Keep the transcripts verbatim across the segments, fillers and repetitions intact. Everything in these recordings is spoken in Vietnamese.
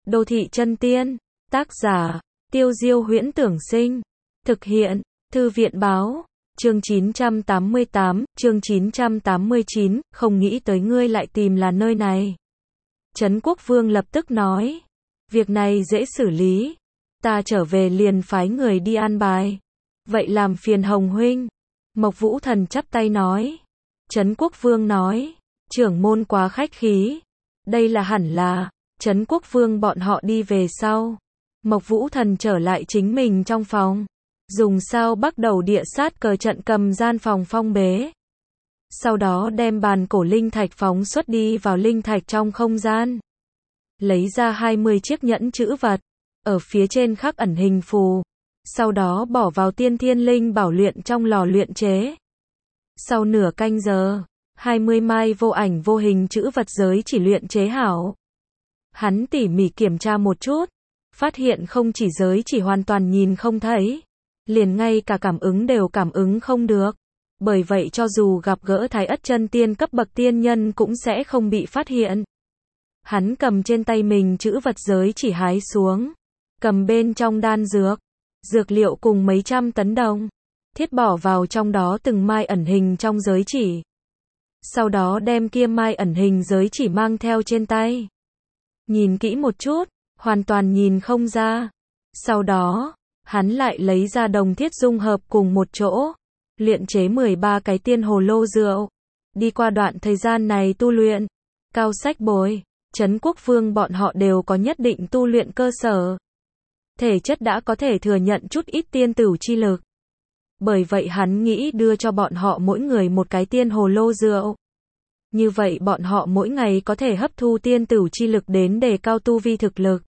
Đô thị chân tiên. Tác giả, Tiêu Diêu Huyễn Tưởng Sinh. Thực hiện, Thư viện Báo. Chương chín trăm tám mươi tám, chương chín trăm tám mươi chín, không nghĩ tới ngươi lại tìm là nơi này. Trấn Quốc Vương lập tức nói. Việc này dễ xử lý. Ta trở về liền phái người đi an bài. Vậy làm phiền Hồng huynh. Mộc Vũ Thần chắp tay nói. Trấn Quốc Vương nói. Trưởng môn quá khách khí. Đây là hẳn là. Trấn Quốc Vương bọn họ đi về sau. Mộc Vũ Thần trở lại chính mình trong phòng. Dùng sao bắt đầu địa sát cờ trận cầm gian phòng phong bế. Sau đó đem bàn cổ linh thạch phóng xuất đi vào linh thạch trong không gian. Lấy ra hai mươi chiếc nhẫn chữ vật. Ở phía trên khắc ẩn hình phù. Sau đó bỏ vào tiên thiên linh bảo luyện trong lò luyện chế. Sau nửa canh giờ, hai mươi mai vô ảnh vô hình chữ vật giới chỉ luyện chế hảo. Hắn tỉ mỉ kiểm tra một chút. Phát hiện không chỉ giới chỉ hoàn toàn nhìn không thấy. Liền ngay cả cảm ứng đều cảm ứng không được. Bởi vậy cho dù gặp gỡ thái ất chân tiên cấp bậc tiên nhân cũng sẽ không bị phát hiện. Hắn cầm trên tay mình chữ vật giới chỉ hái xuống. Cầm bên trong đan dược. Dược liệu cùng mấy trăm tấn đồng. Thiết bỏ vào trong đó từng mai ẩn hình trong giới chỉ. Sau đó đem kia mai ẩn hình giới chỉ mang theo trên tay. Nhìn kỹ một chút, hoàn toàn nhìn không ra. Sau đó, hắn lại lấy ra đồng thiết dung hợp cùng một chỗ. Luyện chế mười ba cái tiên hồ lô rượu. Đi qua đoạn thời gian này tu luyện. Cao Sách Bồi, Trấn Quốc Vương bọn họ đều có nhất định tu luyện cơ sở. Thể chất đã có thể thừa nhận chút ít tiên tửu chi lực. Bởi vậy hắn nghĩ đưa cho bọn họ mỗi người một cái tiên hồ lô rượu. Như vậy bọn họ mỗi ngày có thể hấp thu tiên tửu chi lực đến đề cao tu vi thực lực.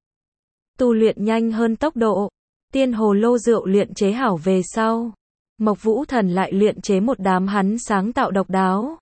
Tu luyện nhanh hơn tốc độ. Tiên hồ lô rượu luyện chế hảo về sau. Mộc Vũ Thần lại luyện chế một đám hắn sáng tạo độc đáo.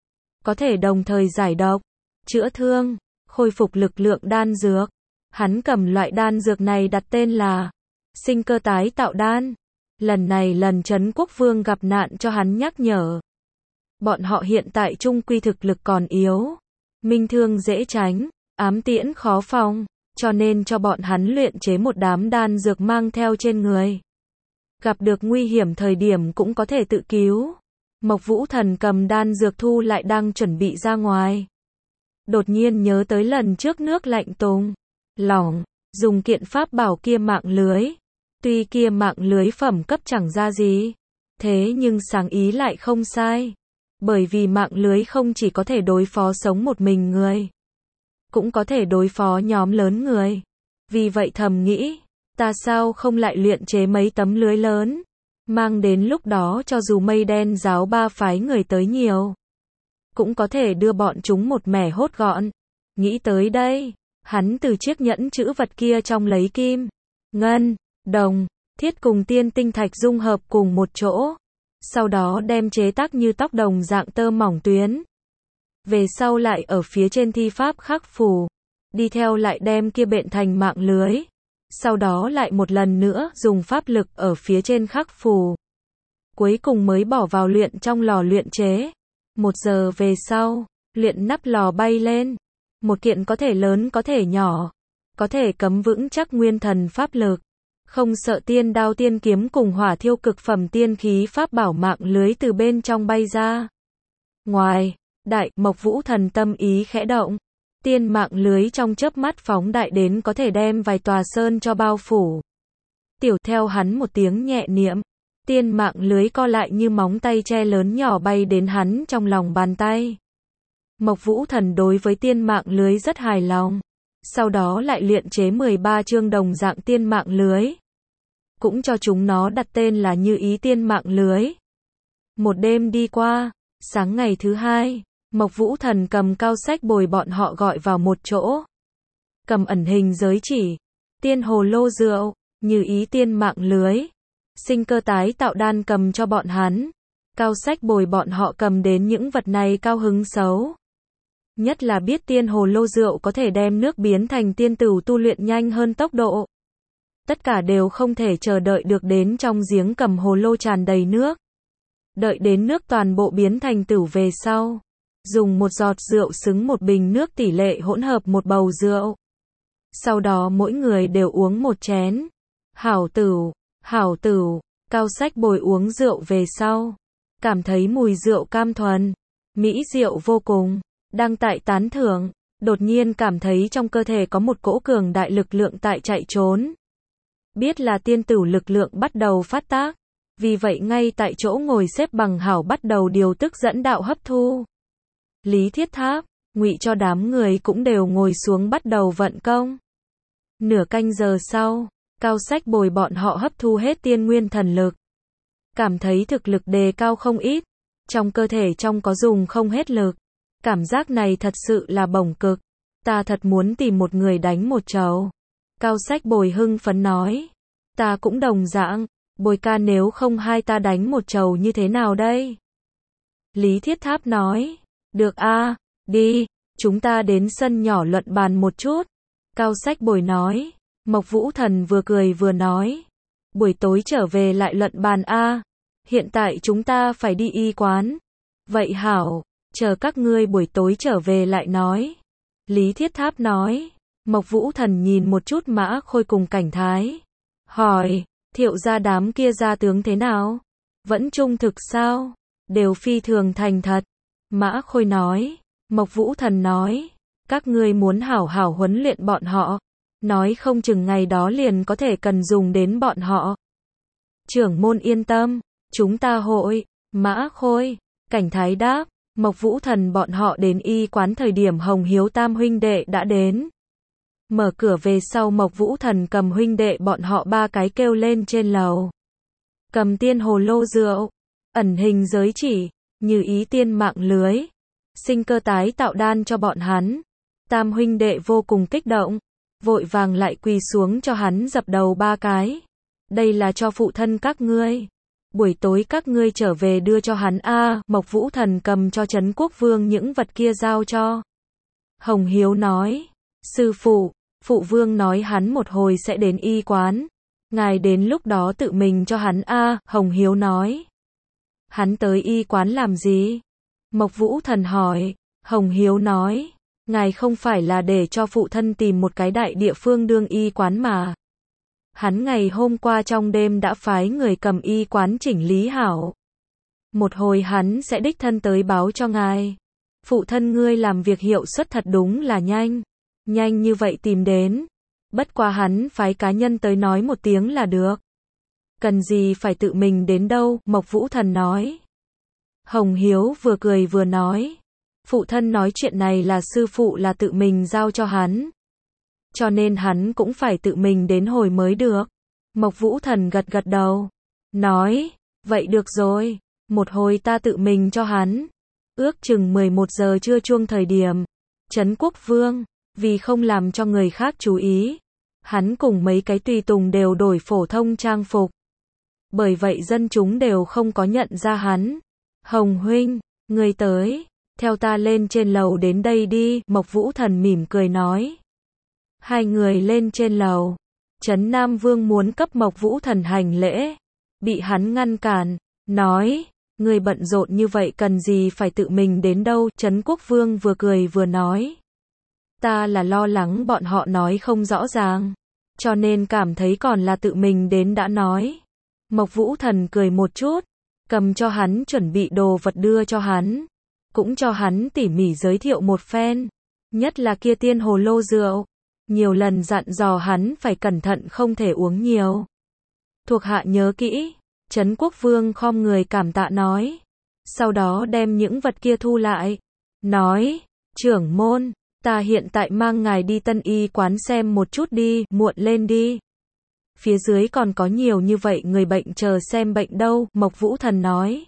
Có thể đồng thời giải độc, chữa thương, khôi phục lực lượng đan dược. Hắn cầm loại đan dược này đặt tên là sinh cơ tái tạo đan. Lần này lần Trấn Quốc Vương gặp nạn cho hắn nhắc nhở. Bọn họ hiện tại chung quy thực lực còn yếu. Minh thương dễ tránh, ám tiễn khó phòng. Cho nên cho bọn hắn luyện chế một đám đan dược mang theo trên người. Gặp được nguy hiểm thời điểm cũng có thể tự cứu. Mộc Vũ Thần cầm đan dược thu lại đang chuẩn bị ra ngoài. Đột nhiên nhớ tới lần trước nước lạnh tùng. Lỏng, dùng kiện pháp bảo kia mạng lưới. Tuy kia mạng lưới phẩm cấp chẳng ra gì. Thế nhưng sáng ý lại không sai. Bởi vì mạng lưới không chỉ có thể đối phó sống một mình người. Cũng có thể đối phó nhóm lớn người. Vì vậy thầm nghĩ, ta sao không lại luyện chế mấy tấm lưới lớn. Mang đến lúc đó cho dù mây đen giáo ba phái người tới nhiều. Cũng có thể đưa bọn chúng một mẻ hốt gọn. Nghĩ tới đây, hắn từ chiếc nhẫn chữ vật kia trong lấy kim, ngân, đồng, thiết cùng tiên tinh thạch dung hợp cùng một chỗ. Sau đó đem chế tác như tóc đồng dạng tơ mỏng tuyến. Về sau lại ở phía trên thi pháp khắc phù. Đi theo lại đem kia bện thành mạng lưới. Sau đó lại một lần nữa dùng pháp lực ở phía trên khắc phù. Cuối cùng mới bỏ vào luyện trong lò luyện chế. Một giờ về sau, luyện nắp lò bay lên. Một kiện có thể lớn có thể nhỏ. Có thể cấm vững chắc nguyên thần pháp lực. Không sợ tiên đao tiên kiếm cùng hỏa thiêu cực phẩm tiên khí pháp bảo mạng lưới từ bên trong bay ra. Ngoài, đại, Mộc Vũ Thần tâm ý khẽ động. Tiên mạng lưới trong chớp mắt phóng đại đến có thể đem vài tòa sơn cho bao phủ. Tiểu theo hắn một tiếng nhẹ niệm. Tiên mạng lưới co lại như móng tay tre lớn nhỏ bay đến hắn trong lòng bàn tay. Mộc Vũ Thần đối với tiên mạng lưới rất hài lòng. Sau đó lại luyện chế mười ba chương đồng dạng tiên mạng lưới. Cũng cho chúng nó đặt tên là Như Ý tiên mạng lưới. Một đêm đi qua, sáng ngày thứ hai, Mộc Vũ Thần cầm Cao Sách Bồi bọn họ gọi vào một chỗ. Cầm ẩn hình giới chỉ, tiên hồ lô rượu, Như Ý tiên mạng lưới, sinh cơ tái tạo đan cầm cho bọn hắn. Cao Sách Bồi bọn họ cầm đến những vật này cao hứng xấu. Nhất là biết tiên hồ lô rượu có thể đem nước biến thành tiên tửu tu luyện nhanh hơn tốc độ. Tất cả đều không thể chờ đợi được đến trong giếng cầm hồ lô tràn đầy nước. Đợi đến nước toàn bộ biến thành tửu về sau. Dùng một giọt rượu xứng một bình nước tỷ lệ hỗn hợp một bầu rượu. Sau đó mỗi người đều uống một chén. Hảo tửu, hảo tửu, Cao Sách Bồi uống rượu về sau. Cảm thấy mùi rượu cam thuần, mỹ rượu vô cùng. Đang tại tán thưởng, đột nhiên cảm thấy trong cơ thể có một cỗ cường đại lực lượng tại chạy trốn. Biết là tiên tửu lực lượng bắt đầu phát tác. Vì vậy ngay tại chỗ ngồi xếp bằng hảo bắt đầu điều tức dẫn đạo hấp thu. Lý Thiết Tháp, Ngụy cho đám người cũng đều ngồi xuống bắt đầu vận công. Nửa canh giờ sau, Cao Sách Bồi bọn họ hấp thu hết tiên nguyên thần lực. Cảm thấy thực lực đề cao không ít. Trong cơ thể trong có dùng không hết lực. Cảm giác này thật sự là bổng cực. Ta thật muốn tìm một người đánh một trầu. Cao Sách Bồi hưng phấn nói. Ta cũng đồng dạng. Bồi ca nếu không hai ta đánh một trầu như thế nào đây? Lý Thiết Tháp nói. Được a, đi, chúng ta đến sân nhỏ luận bàn một chút. Cao Sách Bồi nói. Mộc Vũ Thần vừa cười vừa nói. Buổi tối trở về lại luận bàn a. Hiện tại chúng ta phải đi y quán. Vậy hảo, chờ các ngươi buổi tối trở về lại nói. Lý Thiết Tháp nói. Mộc Vũ Thần nhìn một chút Mã Khôi cùng Cảnh Thái. Hỏi, Thiệu gia đám kia gia tướng thế nào? Vẫn trung thực sao? Đều phi thường thành thật. Mã Khôi nói. Mộc Vũ Thần nói. Các ngươi muốn hảo hảo huấn luyện bọn họ. Nói không chừng ngày đó liền có thể cần dùng đến bọn họ. Trưởng môn yên tâm. Chúng ta hội. Mã Khôi, Cảnh Thái đáp. Mộc Vũ Thần bọn họ đến y quán thời điểm Hồng Hiếu tam huynh đệ đã đến. Mở cửa về sau Mộc Vũ Thần cầm huynh đệ bọn họ ba cái kêu lên trên lầu. Cầm tiên hồ lô rượu, ẩn hình giới chỉ, như ý tiên mạng lưới, sinh cơ tái tạo đan cho bọn hắn. Tam huynh đệ vô cùng kích động, vội vàng lại quỳ xuống cho hắn dập đầu ba cái. Đây là cho phụ thân các ngươi. Buổi tối các ngươi trở về đưa cho hắn a. À, Mộc Vũ Thần cầm cho Trấn Quốc Vương những vật kia giao cho. Hồng Hiếu nói, sư phụ, phụ vương nói hắn một hồi sẽ đến y quán. Ngài đến lúc đó tự mình cho hắn a. À, Hồng Hiếu nói. Hắn tới y quán làm gì? Mộc Vũ Thần hỏi. Hồng Hiếu nói, ngài không phải là để cho phụ thân tìm một cái đại địa phương đương y quán mà. Hắn ngày hôm qua trong đêm đã phái người cầm y quán chỉnh lý hảo. Một hồi hắn sẽ đích thân tới báo cho ngài. Phụ thân ngươi làm việc hiệu suất thật đúng là nhanh. Nhanh như vậy tìm đến. Bất quá hắn phái cá nhân tới nói một tiếng là được. Cần gì phải tự mình đến đâu, Mộc Vũ Thần nói. Hồng Hiếu vừa cười vừa nói. Phụ thân nói chuyện này là sư phụ là tự mình giao cho hắn. Cho nên hắn cũng phải tự mình đến hồi mới được. Mộc Vũ Thần gật gật đầu. Nói, vậy được rồi. Một hồi ta tự mình cho hắn. Ước chừng mười một giờ trưa chuông thời điểm. Trấn Quốc Vương, vì không làm cho người khác chú ý. Hắn cùng mấy cái tùy tùng đều đổi phổ thông trang phục. Bởi vậy dân chúng đều không có nhận ra hắn. Hồng huynh, người tới. Theo ta lên trên lầu đến đây đi. Mộc Vũ Thần mỉm cười nói. Hai người lên trên lầu. Trấn Nam Vương muốn cấp Mộc Vũ Thần hành lễ. Bị hắn ngăn cản. Nói. Người bận rộn như vậy cần gì phải tự mình đến đâu. Trấn Quốc Vương vừa cười vừa nói. Ta là lo lắng bọn họ nói không rõ ràng. Cho nên cảm thấy còn là tự mình đến đã nói. Mộc Vũ Thần cười một chút. Cầm cho hắn chuẩn bị đồ vật đưa cho hắn. Cũng cho hắn tỉ mỉ giới thiệu một phen. Nhất là kia tiên hồ lô rượu. Nhiều lần dặn dò hắn phải cẩn thận không thể uống nhiều. Thuộc hạ nhớ kỹ. Trấn Quốc Vương khom người cảm tạ nói. Sau đó đem những vật kia thu lại. Nói. Trưởng môn. Ta hiện tại mang ngài đi tân y quán xem một chút đi. Muộn lên đi. Phía dưới còn có nhiều như vậy người bệnh chờ xem bệnh đâu. Mộc Vũ Thần nói.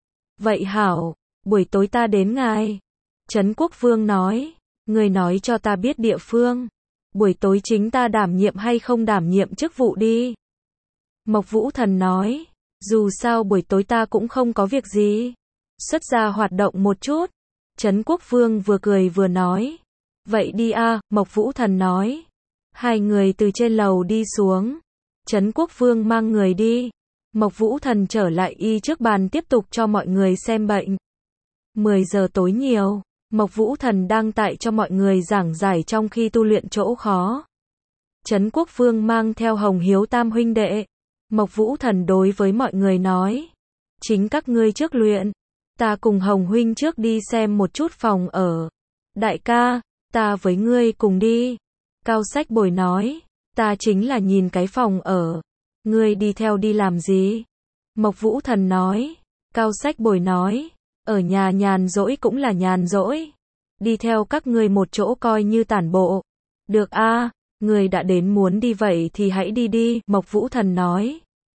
Vậy hảo. Buổi tối ta đến ngài. Trấn Quốc Vương nói. Người nói cho ta biết địa phương. Buổi tối chính ta đảm nhiệm hay không đảm nhiệm chức vụ đi. Mộc Vũ Thần nói. Dù sao buổi tối ta cũng không có việc gì. Xuất ra hoạt động một chút. Trấn Quốc Vương vừa cười vừa nói. Vậy đi a. À, Mộc Vũ Thần nói. Hai người từ trên lầu đi xuống. Trấn Quốc Vương mang người đi. Mộc Vũ Thần trở lại y trước bàn tiếp tục cho mọi người xem bệnh. mười giờ tối nhiều. Mộc Vũ Thần đang tại cho mọi người giảng giải trong khi tu luyện chỗ khó. Trấn Quốc Vương mang theo Hồng Hiếu tam huynh đệ. Mộc Vũ Thần đối với mọi người nói. Chính các ngươi trước luyện. Ta cùng Hồng huynh trước đi xem một chút phòng ở. Đại ca, ta với ngươi cùng đi. Cao Sách Bồi nói. Ta chính là nhìn cái phòng ở. Ngươi đi theo đi làm gì? Mộc Vũ Thần nói. Cao Sách Bồi nói. Ở nhà nhàn rỗi cũng là nhàn rỗi. Đi theo các ngươi một chỗ coi như tản bộ. Được a, ngươi đã đến muốn đi vậy thì hãy đi đi, Mộc Vũ Thần nói.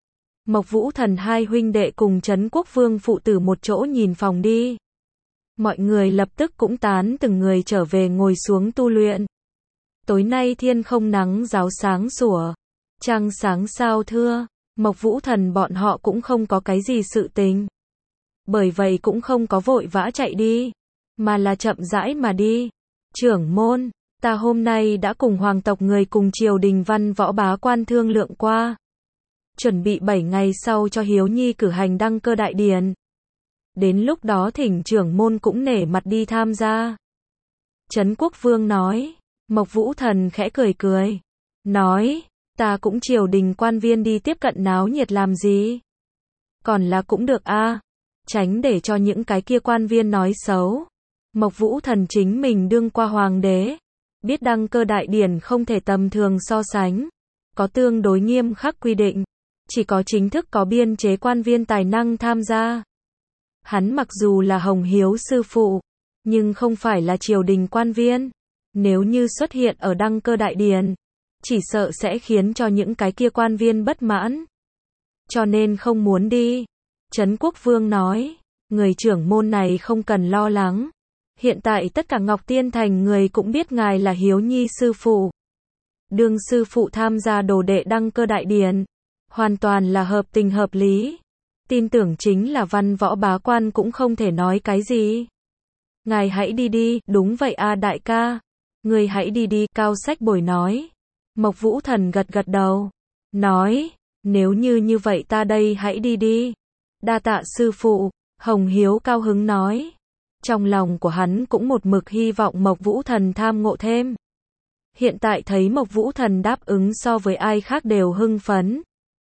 Mộc Vũ Thần hai huynh đệ cùng Trấn Quốc Vương phụ tử một chỗ nhìn phòng đi. Mọi người lập tức cũng tán từng người trở về ngồi xuống tu luyện. Tối nay thiên không nắng ráo sáng sủa. Trăng sáng sao thưa. Mộc Vũ Thần bọn họ cũng không có cái gì sự tình. Bởi vậy cũng không có vội vã chạy đi. Mà là chậm rãi mà đi. Trưởng môn, ta hôm nay đã cùng hoàng tộc người cùng triều đình văn võ bá quan thương lượng qua. Chuẩn bị bảy ngày sau cho Hiếu Nhi cử hành đăng cơ đại điển. Đến lúc đó thỉnh trưởng môn cũng nể mặt đi tham gia. Trấn Quốc Vương nói. Mộc Vũ Thần khẽ cười cười. Nói, ta cũng triều đình quan viên đi tiếp cận náo nhiệt làm gì. Còn là cũng được a, tránh để cho những cái kia quan viên nói xấu. Mộc Vũ Thần chính mình đương qua hoàng đế. Biết đăng cơ đại điển không thể tầm thường so sánh. Có tương đối nghiêm khắc quy định. Chỉ có chính thức có biên chế quan viên tài năng tham gia. Hắn mặc dù là Hồng Hiếu sư phụ, nhưng không phải là triều đình quan viên. Nếu như xuất hiện ở đăng cơ đại điển, chỉ sợ sẽ khiến cho những cái kia quan viên bất mãn. Cho nên không muốn đi. Trấn Quốc Vương nói, người trưởng môn này không cần lo lắng. Hiện tại tất cả Ngọc Tiên Thành người cũng biết ngài là Hiếu Nhi sư phụ. Đương sư phụ tham gia đồ đệ đăng cơ đại điển. Hoàn toàn là hợp tình hợp lý. Tin tưởng chính là văn võ bá quan cũng không thể nói cái gì. Ngài hãy đi đi, đúng vậy a đại ca. Người hãy đi đi, Cao Sách Bồi nói. Mộc Vũ Thần gật gật đầu. Nói, nếu như như vậy ta đây hãy đi đi. Đa tạ sư phụ, Hồng Hiếu cao hứng nói. Trong lòng của hắn cũng một mực hy vọng Mộc Vũ Thần tham ngộ thêm. Hiện tại thấy Mộc Vũ Thần đáp ứng so với ai khác đều hưng phấn.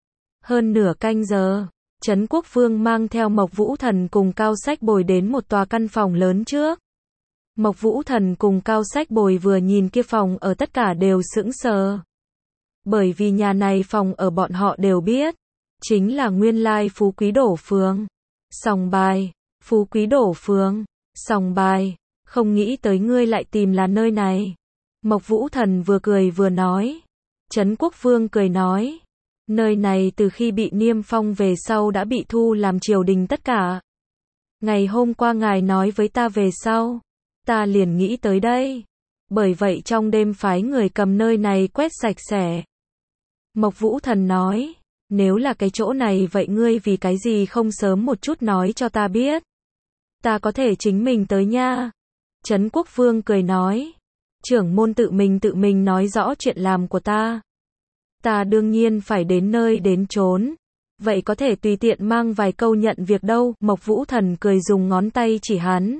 Hơn nửa canh giờ, Trấn Quốc Vương mang theo Mộc Vũ Thần cùng Cao Sách Bồi đến một tòa căn phòng lớn trước. Mộc Vũ Thần cùng Cao Sách Bồi vừa nhìn kia phòng ở tất cả đều sững sờ. Bởi vì nhà này phòng ở bọn họ đều biết. Chính là nguyên lai Phú Quý Đổ Phường. Sòng bài, Phú Quý Đổ Phường, sòng bài, không nghĩ tới ngươi lại tìm là nơi này. Mộc Vũ Thần vừa cười vừa nói. Trấn Quốc Vương cười nói. Nơi này từ khi bị niêm phong về sau đã bị thu làm triều đình tất cả. Ngày hôm qua ngài nói với ta về sau, ta liền nghĩ tới đây. Bởi vậy trong đêm phái người cầm nơi này quét sạch sẽ. Mộc Vũ Thần nói, nếu là cái chỗ này vậy ngươi vì cái gì không sớm một chút nói cho ta biết. Ta có thể chính mình tới nha. Trấn Quốc Vương cười nói, trưởng môn tự mình tự mình nói rõ chuyện làm của ta. Ta đương nhiên phải đến nơi đến chốn. Vậy có thể tùy tiện mang vài câu nhận việc đâu. Mộc Vũ Thần cười dùng ngón tay chỉ hắn.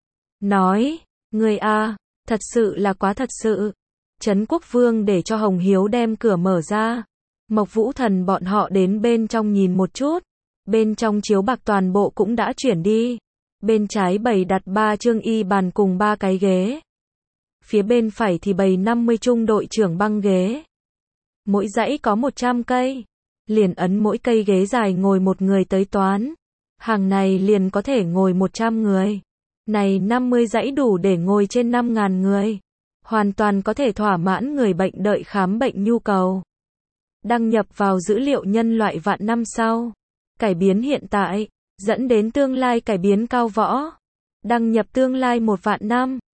Nói, ngươi a, thật sự là quá thật sự. Trấn Quốc Vương để cho Hồng Hiếu đem cửa mở ra. Mộc Vũ Thần bọn họ đến bên trong nhìn một chút. Bên trong chiếu bạc toàn bộ cũng đã chuyển đi. Bên trái bày đặt ba chương y bàn cùng ba cái ghế. Phía bên phải thì bày năm mươi trung đội trưởng băng ghế. Mỗi dãy có một trăm cây. Liền ấn mỗi cây ghế dài ngồi một người tới toán. Hàng này liền có thể ngồi một trăm người. Này năm mươi dãy đủ để ngồi trên năm nghìn người. Hoàn toàn có thể thỏa mãn người bệnh đợi khám bệnh nhu cầu. Đăng nhập vào dữ liệu nhân loại vạn năm sau. Cải biến hiện tại, dẫn đến tương lai cải biến cao võ. Đăng nhập tương lai một vạn năm.